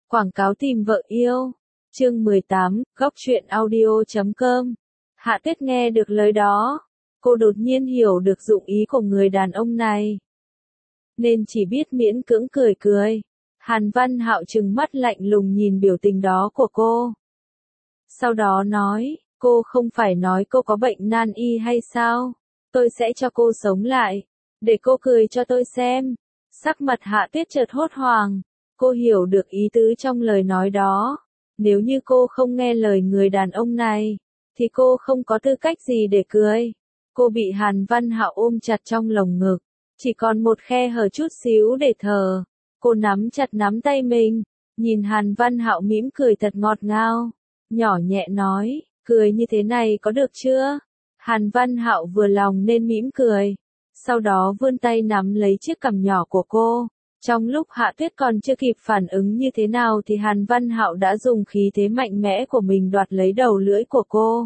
Quảng cáo tìm vợ yêu. Chương 18, góc truyện audio.com. Hạ Tuyết nghe được lời đó, cô đột nhiên hiểu được dụng ý của người đàn ông này, nên chỉ biết miễn cưỡng cười cười. Hàn Văn Hạo trừng mắt lạnh lùng nhìn biểu tình đó của cô. Sau đó nói, cô không phải nói cô có bệnh nan y hay sao? Tôi sẽ cho cô sống lại, để cô cười cho tôi xem. Sắc mặt Hạ Tuyết chợt hốt hoảng, cô hiểu được ý tứ trong lời nói đó. Nếu như cô không nghe lời người đàn ông này, thì cô không có tư cách gì để cười. Cô bị Hàn Văn Hạo ôm chặt trong lồng ngực, chỉ còn một khe hở chút xíu để thở. Cô nắm chặt nắm tay mình, nhìn Hàn Văn Hạo mỉm cười thật ngọt ngào, nhỏ nhẹ nói, cười như thế này có được chưa? Hàn Văn Hạo vừa lòng nên mỉm cười, sau đó vươn tay nắm lấy chiếc cằm nhỏ của cô. Trong lúc Hạ Tuyết còn chưa kịp phản ứng như thế nào thì Hàn Văn Hạo đã dùng khí thế mạnh mẽ của mình đoạt lấy đầu lưỡi của cô.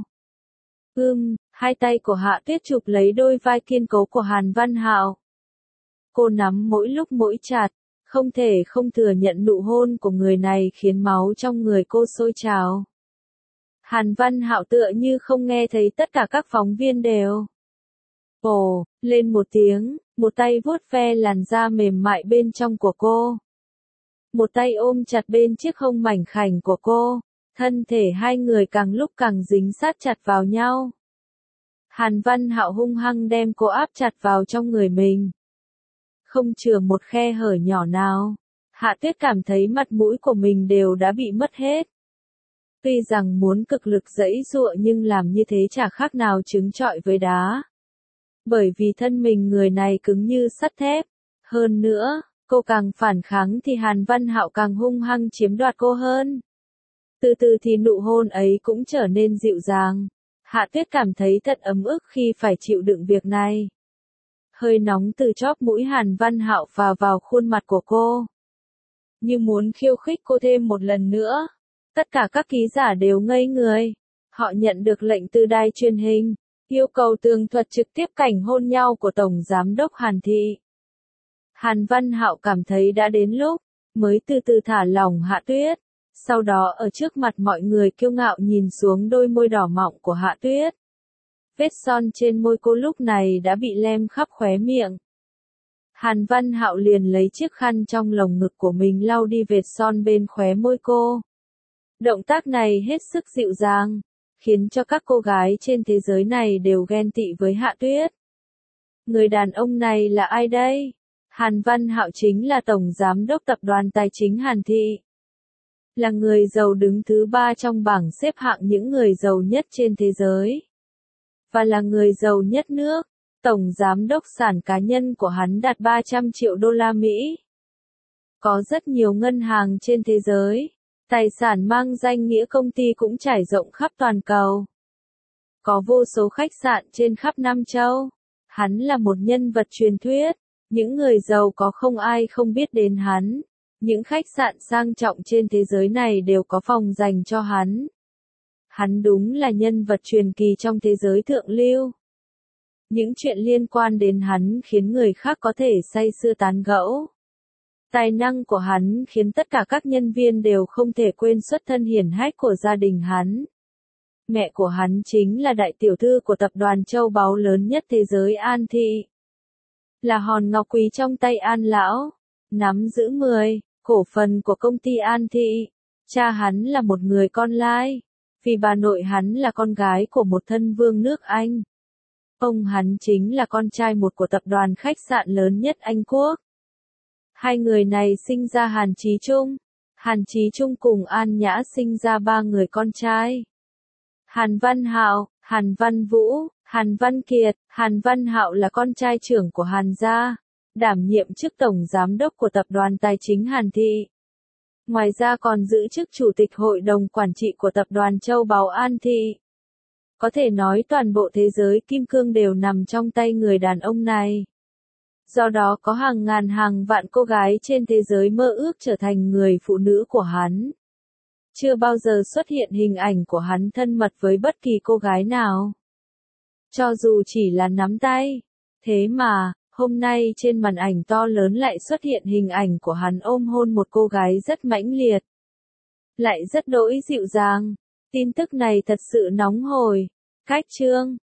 Hai tay của Hạ Tuyết chụp lấy đôi vai kiên cố của Hàn Văn Hạo. Cô nắm mỗi lúc mỗi chặt, không thể không thừa nhận nụ hôn của người này khiến máu trong người cô sôi trào. Hàn Văn Hạo tựa như không nghe thấy tất cả các phóng viên đều ồ lên một tiếng, một tay vuốt ve làn da mềm mại bên trong của cô, một tay ôm chặt bên chiếc hông mảnh khảnh của cô, thân thể hai người càng lúc càng dính sát chặt vào nhau. Hàn Văn Hạo hung hăng đem cô áp chặt vào trong người mình, không chừa một khe hở nhỏ nào. Hạ Tuyết cảm thấy mặt mũi của mình đều đã bị mất hết. Tuy rằng muốn cực lực giãy giụa nhưng làm như thế chả khác nào trứng trọi với đá. Bởi vì thân mình người này cứng như sắt thép. Hơn nữa, cô càng phản kháng thì Hàn Văn Hạo càng hung hăng chiếm đoạt cô hơn. Từ từ thì nụ hôn ấy cũng trở nên dịu dàng. Hạ Tuyết cảm thấy thật ấm ức khi phải chịu đựng việc này. Hơi nóng từ chóp mũi Hàn Văn Hạo phả vào khuôn mặt của cô, như muốn khiêu khích cô thêm một lần nữa. Tất cả các ký giả đều ngây người. Họ nhận được lệnh từ đài truyền hình, yêu cầu tường thuật trực tiếp cảnh hôn nhau của Tổng Giám đốc Hàn Thị. Hàn Văn Hạo cảm thấy đã đến lúc, mới từ từ thả lỏng Hạ Tuyết. Sau đó ở trước mặt mọi người kiêu ngạo nhìn xuống đôi môi đỏ mọng của Hạ Tuyết. Vết son trên môi cô lúc này đã bị lem khắp khóe miệng. Hàn Văn Hạo liền lấy chiếc khăn trong lồng ngực của mình lau đi vệt son bên khóe môi cô. Động tác này hết sức dịu dàng, khiến cho các cô gái trên thế giới này đều ghen tị với Hạ Tuyết. Người đàn ông này là ai đây? Hàn Văn Hạo chính là Tổng Giám đốc Tập đoàn Tài chính Hàn Thị. Là người giàu đứng thứ 3 trong bảng xếp hạng những người giàu nhất trên thế giới. Và là người giàu nhất nước. Tổng Giám đốc sản cá nhân của hắn đạt 300 triệu đô la Mỹ. Có rất nhiều ngân hàng trên thế giới. Tài sản mang danh nghĩa công ty cũng trải rộng khắp toàn cầu. Có vô số khách sạn trên khắp Nam Châu. Hắn là một nhân vật truyền thuyết. Những người giàu có không ai không biết đến hắn. Những khách sạn sang trọng trên thế giới này đều có phòng dành cho hắn. Hắn đúng là nhân vật truyền kỳ trong thế giới thượng lưu. Những chuyện liên quan đến hắn khiến người khác có thể say sưa tán gẫu. Tài năng của hắn khiến tất cả các nhân viên đều không thể quên xuất thân hiển hách của gia đình hắn. Mẹ của hắn chính là đại tiểu thư của tập đoàn châu báu lớn nhất thế giới An Thị. Là hòn ngọc quý trong tay An Lão, nắm giữ 10 cổ phần của công ty An Thị. Cha hắn là một người con lai, vì bà nội hắn là con gái của một thân vương nước Anh. Ông hắn chính là con trai một của tập đoàn khách sạn lớn nhất Anh Quốc. Hai người này sinh ra Hàn Chí Trung. Hàn Chí Trung cùng An Nhã sinh ra 3 người con trai. Hàn Văn Hạo, Hàn Văn Vũ, Hàn Văn Kiệt. Hàn Văn Hạo là con trai trưởng của Hàn gia, đảm nhiệm chức Tổng Giám đốc của Tập đoàn Tài chính Hàn Thị. Ngoài ra còn giữ chức Chủ tịch Hội đồng Quản trị của Tập đoàn Châu báu An Thị. Có thể nói toàn bộ thế giới kim cương đều nằm trong tay người đàn ông này. Do đó có hàng ngàn hàng vạn cô gái trên thế giới mơ ước trở thành người phụ nữ của hắn. Chưa bao giờ xuất hiện hình ảnh của hắn thân mật với bất kỳ cô gái nào. Cho dù chỉ là nắm tay. Thế mà, hôm nay trên màn ảnh to lớn lại xuất hiện hình ảnh của hắn ôm hôn một cô gái rất mãnh liệt. lại rất đỗi dịu dàng. Tin tức này thật sự nóng hổi. Cách chương